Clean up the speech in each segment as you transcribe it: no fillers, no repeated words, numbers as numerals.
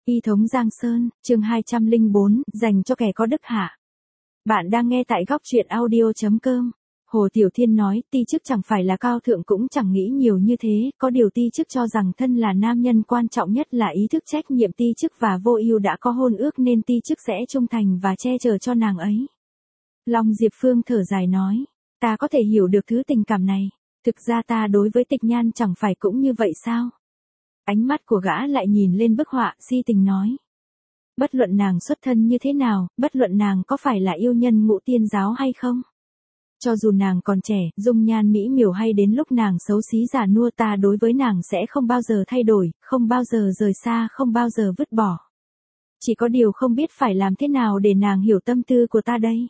Y thống Giang Sơn, chương 204, dành cho kẻ có đức hạ. Bạn đang nghe tại góc truyện audio.com. Hồ Tiểu Thiên nói, ti chức chẳng phải là cao thượng cũng chẳng nghĩ nhiều như thế, có điều ti chức cho rằng thân là nam nhân quan trọng nhất là ý thức trách nhiệm ti chức và Vô Ưu đã có hôn ước nên ti chức sẽ trung thành và che chở cho nàng ấy. Long Diệp Phương thở dài nói, ta có thể hiểu được thứ tình cảm này, thực ra ta đối với Tịch Nhan chẳng phải cũng như vậy sao? Ánh mắt của gã lại nhìn lên bức họa, si tình nói. Bất luận nàng xuất thân như thế nào, bất luận nàng có phải là yêu nhân Ngũ Tiên giáo hay không. Cho dù nàng còn trẻ, dung nhan mỹ miều hay đến lúc nàng xấu xí già nua, ta đối với nàng sẽ không bao giờ thay đổi, không bao giờ rời xa, không bao giờ vứt bỏ. Chỉ có điều không biết phải làm thế nào để nàng hiểu tâm tư của ta đây.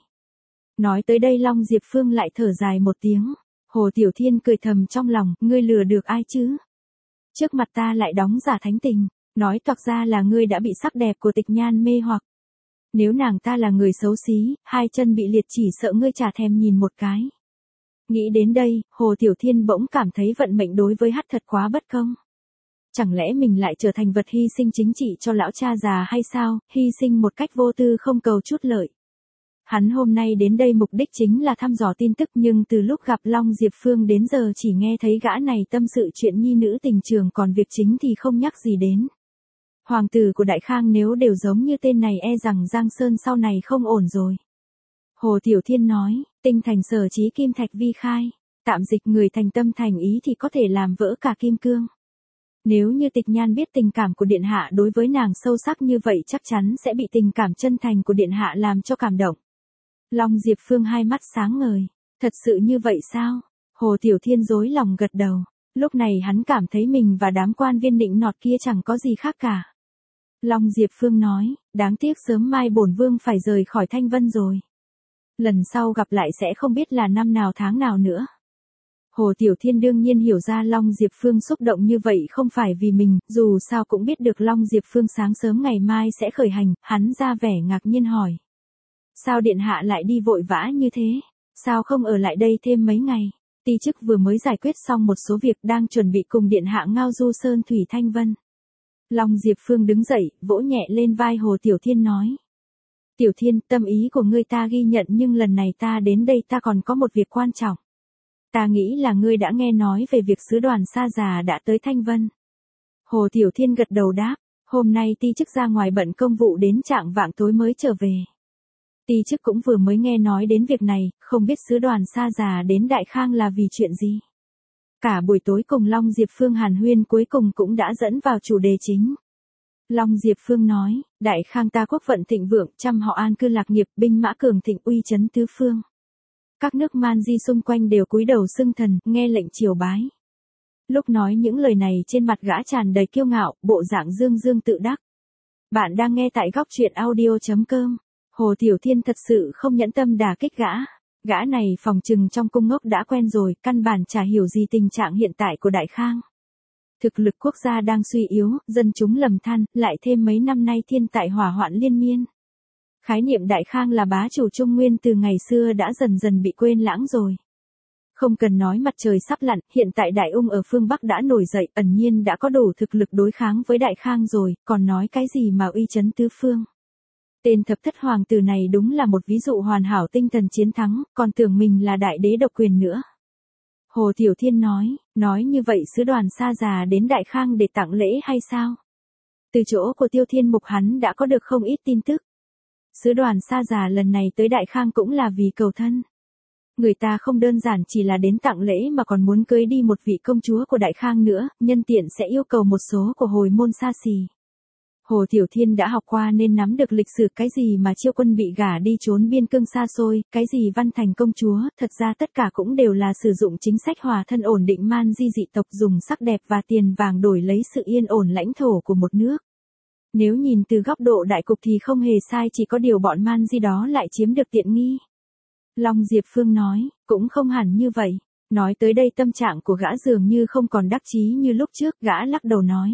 Nói tới đây Long Diệp Phương lại thở dài một tiếng. Hồ Tiểu Thiên cười thầm trong lòng, ngươi lừa được ai chứ? Trước mặt ta lại đóng giả thánh tình, nói toạc ra là ngươi đã bị sắc đẹp của Tịch Nhan mê hoặc. Nếu nàng ta là người xấu xí, hai chân bị liệt chỉ sợ ngươi chả thèm nhìn một cái. Nghĩ đến đây, Hồ Tiểu Thiên bỗng cảm thấy vận mệnh đối với hắn thật quá bất công. Chẳng lẽ mình lại trở thành vật hy sinh chính trị cho lão cha già hay sao, hy sinh một cách vô tư không cầu chút lợi. Hắn hôm nay đến đây mục đích chính là thăm dò tin tức, nhưng từ lúc gặp Long Diệp Phương đến giờ chỉ nghe thấy gã này tâm sự chuyện nhi nữ tình trường, còn việc chính thì không nhắc gì đến. Hoàng tử của Đại Khang nếu đều giống như tên này e rằng Giang Sơn sau này không ổn rồi. Hồ Tiểu Thiên nói, tinh thành sở trí kim thạch vi khai, tạm dịch người thành tâm thành ý thì có thể làm vỡ cả kim cương. Nếu như Tịch Nhan biết tình cảm của Điện Hạ đối với nàng sâu sắc như vậy chắc chắn sẽ bị tình cảm chân thành của Điện Hạ làm cho cảm động. Long Diệp Phương hai mắt sáng ngời, thật sự như vậy sao? Hồ Tiểu Thiên rối lòng gật đầu, lúc này hắn cảm thấy mình và đám quan viên nịnh nọt kia chẳng có gì khác cả. Long Diệp Phương nói, đáng tiếc sớm mai bổn vương phải rời khỏi Thanh Vân rồi. Lần sau gặp lại sẽ không biết là năm nào tháng nào nữa. Hồ Tiểu Thiên đương nhiên hiểu ra Long Diệp Phương xúc động như vậy không phải vì mình, dù sao cũng biết được Long Diệp Phương sáng sớm ngày mai sẽ khởi hành, hắn ra vẻ ngạc nhiên hỏi. Sao Điện Hạ lại đi vội vã như thế? Sao không ở lại đây thêm mấy ngày? Ti chức vừa mới giải quyết xong một số việc đang chuẩn bị cùng Điện Hạ ngao du sơn thủy Thanh Vân. Long Diệp Phương đứng dậy, vỗ nhẹ lên vai Hồ Tiểu Thiên nói. Tiểu Thiên, tâm ý của ngươi ta ghi nhận nhưng lần này ta đến đây ta còn có một việc quan trọng. Ta nghĩ là ngươi đã nghe nói về việc sứ đoàn Sa Già đã tới Thanh Vân. Hồ Tiểu Thiên gật đầu đáp, hôm nay ti chức ra ngoài bận công vụ đến chạng vạng tối mới trở về. Ti chức cũng vừa mới nghe nói đến việc này, không biết sứ đoàn Sa Già đến Đại Khang là vì chuyện gì. Cả buổi tối cùng Long Diệp Phương hàn huyên cuối cùng cũng đã dẫn vào chủ đề chính. Long Diệp Phương nói, Đại Khang ta quốc vận thịnh vượng, trăm họ an cư lạc nghiệp, binh mã cường thịnh uy chấn tứ phương. Các nước man di xung quanh đều cúi đầu xưng thần, nghe lệnh triều bái. Lúc nói những lời này trên mặt gã tràn đầy kiêu ngạo, bộ dạng dương dương tự đắc. Bạn đang nghe tại góc truyện audio.com. Hồ Tiểu Thiên thật sự không nhẫn tâm đả kích gã. Gã này phòng trừng trong cung ngốc đã quen rồi, căn bản chả hiểu gì tình trạng hiện tại của Đại Khang. Thực lực quốc gia đang suy yếu, dân chúng lầm than, lại thêm mấy năm nay thiên tai hỏa hoạn liên miên. Khái niệm Đại Khang là bá chủ Trung Nguyên từ ngày xưa đã dần dần bị quên lãng rồi. Không cần nói mặt trời sắp lặn, hiện tại Đại Ung ở phương Bắc đã nổi dậy, ẩn nhiên đã có đủ thực lực đối kháng với Đại Khang rồi, còn nói cái gì mà uy chấn tứ phương. Tên thập thất hoàng tử này đúng là một ví dụ hoàn hảo tinh thần chiến thắng, còn tưởng mình là đại đế độc quyền nữa. Hồ Tiểu Thiên nói như vậy sứ đoàn Sa Già đến Đại Khang để tặng lễ hay sao? Từ chỗ của Tiêu Thiên Mục hắn đã có được không ít tin tức. Sứ đoàn Sa Già lần này tới Đại Khang cũng là vì cầu thân. Người ta không đơn giản chỉ là đến tặng lễ mà còn muốn cưới đi một vị công chúa của Đại Khang nữa, nhân tiện sẽ yêu cầu một số của hồi môn xa xỉ. Hồ Tiểu Thiên đã học qua nên nắm được lịch sử cái gì mà Chiêu Quân bị gả đi trốn biên cương xa xôi, cái gì Văn Thành công chúa, thật ra tất cả cũng đều là sử dụng chính sách hòa thân ổn định man di dị tộc, dùng sắc đẹp và tiền vàng đổi lấy sự yên ổn lãnh thổ của một nước. Nếu nhìn từ góc độ đại cục thì không hề sai, chỉ có điều bọn man di đó lại chiếm được tiện nghi. Long Diệp Phương nói, cũng không hẳn như vậy. Nói tới đây tâm trạng của gã dường như không còn đắc chí như lúc trước, gã lắc đầu nói.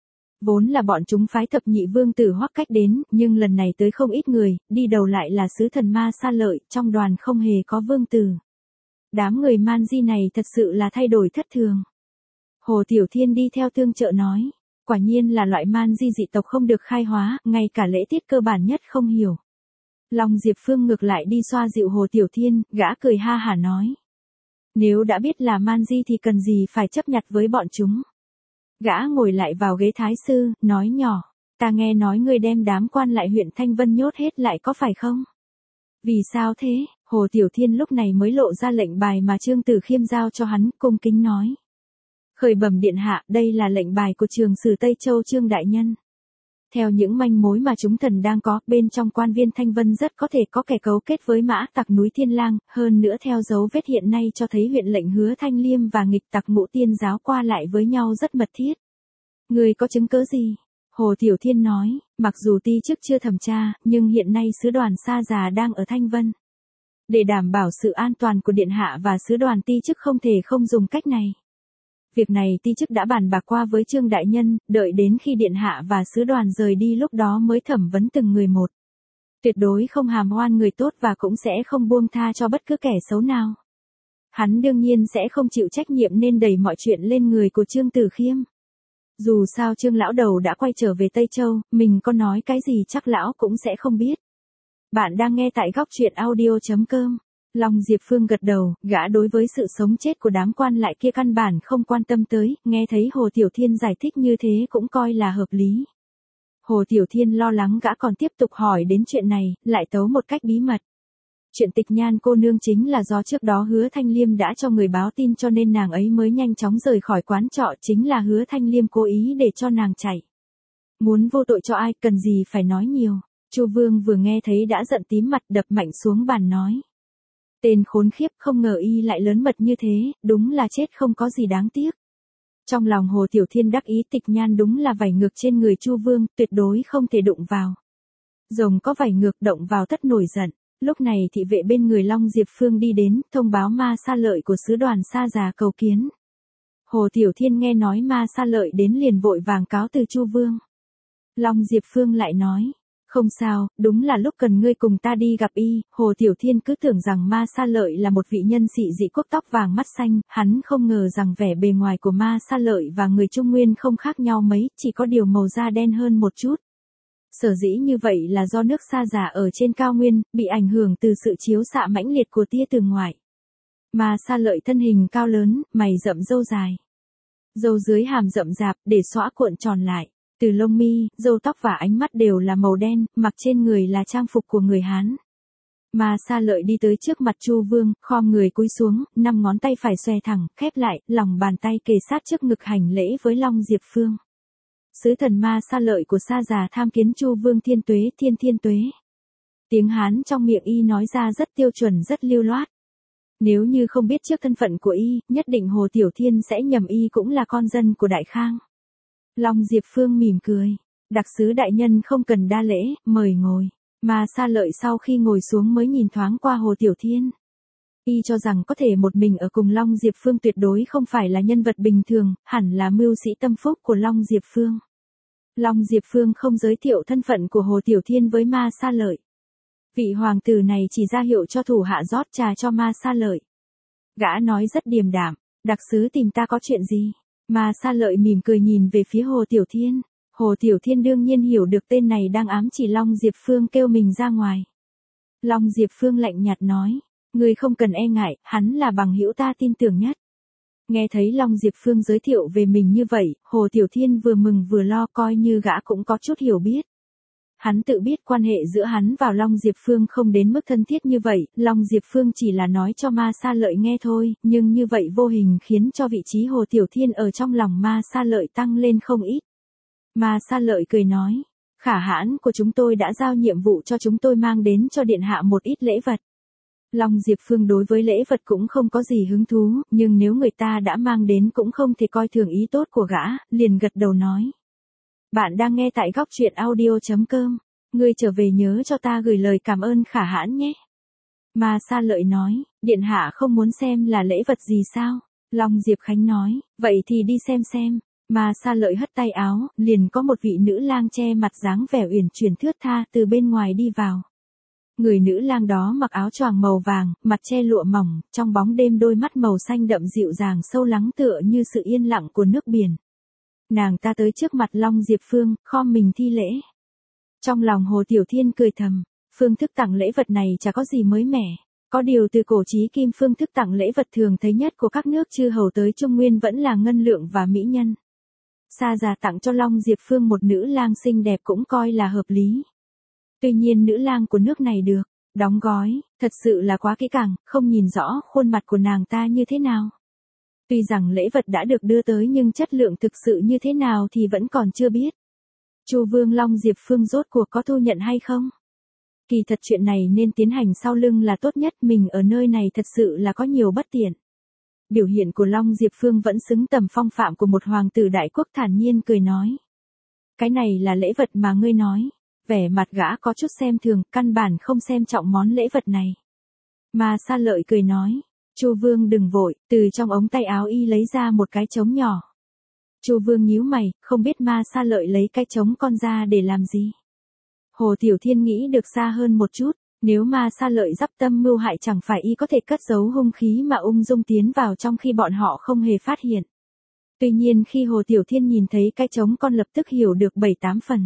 Vốn là bọn chúng phái thập nhị vương tử Hoắc Cách đến, nhưng lần này tới không ít người, đi đầu lại là sứ thần Ma Sa Lợi, trong đoàn không hề có vương tử. Đám người man di này thật sự là thay đổi thất thường. Hồ Tiểu Thiên đi theo tương trợ nói, quả nhiên là loại man di dị tộc không được khai hóa, ngay cả lễ tiết cơ bản nhất không hiểu. Long Diệp Phương ngược lại đi xoa dịu Hồ Tiểu Thiên, gã cười ha hả nói. Nếu đã biết là man di thì cần gì phải chấp nhặt với bọn chúng. Gã ngồi lại vào ghế thái sư, nói nhỏ, ta nghe nói ngươi đem đám quan lại huyện Thanh Vân nhốt hết lại có phải không? Vì sao thế? Hồ Tiểu Thiên lúc này mới lộ ra lệnh bài mà Trương Tử Khiêm giao cho hắn, cung kính nói. Khởi bẩm điện hạ, đây là lệnh bài của trường sử Tây Châu Trương Đại Nhân. Theo những manh mối mà chúng thần đang có, bên trong quan viên Thanh Vân rất có thể có kẻ cấu kết với mã tặc núi Thiên Lang, hơn nữa theo dấu vết hiện nay cho thấy huyện lệnh Hứa Thanh Liêm và nghịch tặc Ngũ Tiên giáo qua lại với nhau rất mật thiết. Người có chứng cứ gì? Hồ Tiểu Thiên nói, mặc dù ti chức chưa thẩm tra, nhưng hiện nay sứ đoàn Sa Già đang ở Thanh Vân. Để đảm bảo sự an toàn của điện hạ và sứ đoàn ti chức không thể không dùng cách này. Việc này ti chức đã bàn bạc qua với Trương Đại Nhân, đợi đến khi điện hạ và sứ đoàn rời đi lúc đó mới thẩm vấn từng người một. Tuyệt đối không hàm oan người tốt và cũng sẽ không buông tha cho bất cứ kẻ xấu nào. Hắn đương nhiên sẽ không chịu trách nhiệm nên đẩy mọi chuyện lên người của Trương Tử Khiêm. Dù sao Trương lão đầu đã quay trở về Tây Châu, mình có nói cái gì chắc lão cũng sẽ không biết. Bạn đang nghe tại góc truyện audio.com. Long Diệp Phương gật đầu, gã đối với sự sống chết của đám quan lại kia căn bản không quan tâm tới, nghe thấy Hồ Tiểu Thiên giải thích như thế cũng coi là hợp lý. Hồ Tiểu Thiên lo lắng gã còn tiếp tục hỏi đến chuyện này, lại tấu một cách bí mật. Chuyện Tịch Nhan cô nương chính là do trước đó Hứa Thanh Liêm đã cho người báo tin cho nên nàng ấy mới nhanh chóng rời khỏi quán trọ, chính là Hứa Thanh Liêm cố ý để cho nàng chạy. Muốn vô tội cho ai, cần gì phải nói nhiều. Chu Vương vừa nghe thấy đã giận tím mặt, đập mạnh xuống bàn nói. Tên khốn khiếp, không ngờ y lại lớn mật như thế, đúng là chết không có gì đáng tiếc. Trong lòng Hồ Tiểu Thiên đắc ý, Tịch Nhan đúng là vảy ngược trên người Chu Vương, tuyệt đối không thể đụng vào. Rồng có vảy ngược động vào tất nổi giận. Lúc này thị vệ bên người Long Diệp Phương đi đến, thông báo Ma Sa Lợi của sứ đoàn Sa Già cầu kiến. Hồ Tiểu Thiên nghe nói Ma Sa Lợi đến liền vội vàng cáo từ Chu Vương. Long Diệp Phương lại nói. Không sao, đúng là lúc cần ngươi cùng ta đi gặp y. Hồ Tiểu Thiên cứ tưởng rằng Ma Sa Lợi là một vị nhân sĩ dị quốc tóc vàng mắt xanh, hắn không ngờ rằng vẻ bề ngoài của Ma Sa Lợi và người Trung Nguyên không khác nhau mấy, chỉ có điều màu da đen hơn một chút. Sở dĩ như vậy là do nước Sa Già ở trên cao nguyên, bị ảnh hưởng từ sự chiếu xạ mãnh liệt của tia từ ngoài. Ma Sa Lợi thân hình cao lớn, mày rậm râu dài. Râu dưới hàm rậm rạp, để xõa cuộn tròn lại. Từ lông mi, râu tóc và ánh mắt đều là màu đen, mặc trên người là trang phục của người Hán. Ma Sa Lợi đi tới trước mặt Chu Vương, khom người cúi xuống, 5 ngón tay phải xòe thẳng, khép lại, lòng bàn tay kề sát trước ngực hành lễ với Long Diệp Phương. Sứ thần Ma Sa Lợi của Sa Già tham kiến Chu Vương thiên tuế, thiên tuế. Tiếng Hán trong miệng y nói ra rất tiêu chuẩn, rất lưu loát. Nếu như không biết trước thân phận của y, nhất định Hồ Tiểu Thiên sẽ nhầm y cũng là con dân của Đại Khang. Long Diệp Phương mỉm cười. Đặc sứ đại nhân không cần đa lễ, mời ngồi. Ma Sa Lợi sau khi ngồi xuống mới nhìn thoáng qua Hồ Tiểu Thiên. Y cho rằng có thể một mình ở cùng Long Diệp Phương tuyệt đối không phải là nhân vật bình thường, hẳn là mưu sĩ tâm phúc của Long Diệp Phương. Long Diệp Phương không giới thiệu thân phận của Hồ Tiểu Thiên với Ma Sa Lợi. Vị hoàng tử này chỉ ra hiệu cho thủ hạ rót trà cho Ma Sa Lợi. Gã nói rất điềm đạm, đặc sứ tìm ta có chuyện gì? Ma Sa Lợi mỉm cười nhìn về phía Hồ Tiểu Thiên. Hồ Tiểu Thiên đương nhiên hiểu được tên này đang ám chỉ Long Diệp Phương kêu mình ra ngoài. Long Diệp Phương lạnh nhạt nói, ngươi không cần e ngại, hắn là bằng hữu ta tin tưởng nhất. Nghe thấy Long Diệp Phương giới thiệu về mình như vậy, Hồ Tiểu Thiên vừa mừng vừa lo, coi như gã cũng có chút hiểu biết. Hắn tự biết quan hệ giữa hắn và Long Diệp Phương không đến mức thân thiết như vậy, Long Diệp Phương chỉ là nói cho Ma Sa Lợi nghe thôi, nhưng như vậy vô hình khiến cho vị trí Hồ Tiểu Thiên ở trong lòng Ma Sa Lợi tăng lên không ít. Ma Sa Lợi cười nói, khả hãn của chúng tôi đã giao nhiệm vụ cho chúng tôi mang đến cho điện hạ một ít lễ vật. Long Diệp Phương đối với lễ vật cũng không có gì hứng thú, nhưng nếu người ta đã mang đến cũng không thể coi thường ý tốt của gã, liền gật đầu nói. Bạn đang nghe tại góc truyện audio.com, ngươi trở về nhớ cho ta gửi lời cảm ơn khả hãn nhé. Ma Sa Lợi nói, điện hạ không muốn xem là lễ vật gì sao? Long Diệp Khánh nói, vậy thì đi xem. Ma Sa Lợi hất tay áo, liền có một vị nữ lang che mặt dáng vẻ uyển chuyển thướt tha từ bên ngoài đi vào. Người nữ lang đó mặc áo choàng màu vàng, mặt che lụa mỏng, trong bóng đêm đôi mắt màu xanh đậm dịu dàng sâu lắng tựa như sự yên lặng của nước biển. Nàng ta tới trước mặt Long Diệp Phương, khom mình thi lễ. Trong lòng Hồ Tiểu Thiên cười thầm, phương thức tặng lễ vật này chả có gì mới mẻ. Có điều từ cổ chí kim phương thức tặng lễ vật thường thấy nhất của các nước chư hầu tới Trung Nguyên vẫn là ngân lượng và mỹ nhân. Sa già tặng cho Long Diệp Phương một nữ lang xinh đẹp cũng coi là hợp lý. Tuy nhiên nữ lang của nước này được đóng gói, thật sự là quá kỹ càng, không nhìn rõ khuôn mặt của nàng ta như thế nào. Tuy rằng lễ vật đã được đưa tới nhưng chất lượng thực sự như thế nào thì vẫn còn chưa biết. Chu Vương Long Diệp Phương rốt cuộc có thu nhận hay không? Kỳ thật chuyện này nên tiến hành sau lưng là tốt nhất, mình ở nơi này thật sự là có nhiều bất tiện. Biểu hiện của Long Diệp Phương vẫn xứng tầm phong phạm của một hoàng tử đại quốc, thản nhiên cười nói. Cái này là lễ vật mà ngươi nói. Vẻ mặt gã có chút xem thường, căn bản không xem trọng món lễ vật này. Mà Sa Lợi cười nói. Chu Vương đừng vội, từ trong ống tay áo y lấy ra một cái trống nhỏ. Chu Vương nhíu mày, không biết Ma Sa Lợi lấy cái trống con ra để làm gì. Hồ Tiểu Thiên nghĩ được xa hơn một chút, nếu Ma Sa Lợi dắp tâm mưu hại chẳng phải y có thể cất giấu hung khí mà ung dung tiến vào trong khi bọn họ không hề phát hiện. Tuy nhiên khi Hồ Tiểu Thiên nhìn thấy cái trống con lập tức hiểu được 7-8 phần.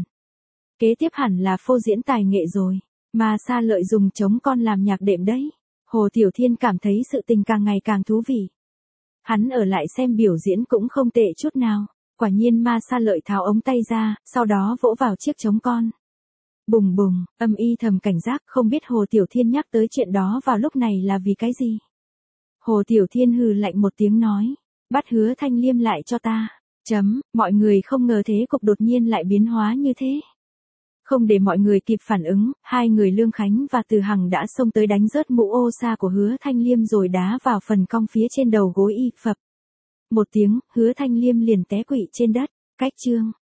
Kế tiếp hẳn là phô diễn tài nghệ rồi, Ma Sa Lợi dùng trống con làm nhạc đệm đấy. Hồ Tiểu Thiên cảm thấy sự tình càng ngày càng thú vị. Hắn ở lại xem biểu diễn cũng không tệ chút nào. Quả nhiên Ma Sa Lợi tháo ống tay ra, sau đó vỗ vào chiếc trống con. Bùng bùng, âm y thầm cảnh giác, không biết Hồ Tiểu Thiên nhắc tới chuyện đó vào lúc này là vì cái gì. Hồ Tiểu Thiên hừ lạnh một tiếng nói, bắt Hứa Thanh Liêm lại cho ta. Mọi người không ngờ thế cục đột nhiên lại biến hóa như thế. Không để mọi người kịp phản ứng, hai người Lương Khánh và Từ Hằng đã xông tới đánh rớt mũ ô sa của Hứa Thanh Liêm rồi đá vào phần cong phía trên đầu gối y, phập. Một tiếng, Hứa Thanh Liêm liền té quỵ trên đất. Cách chương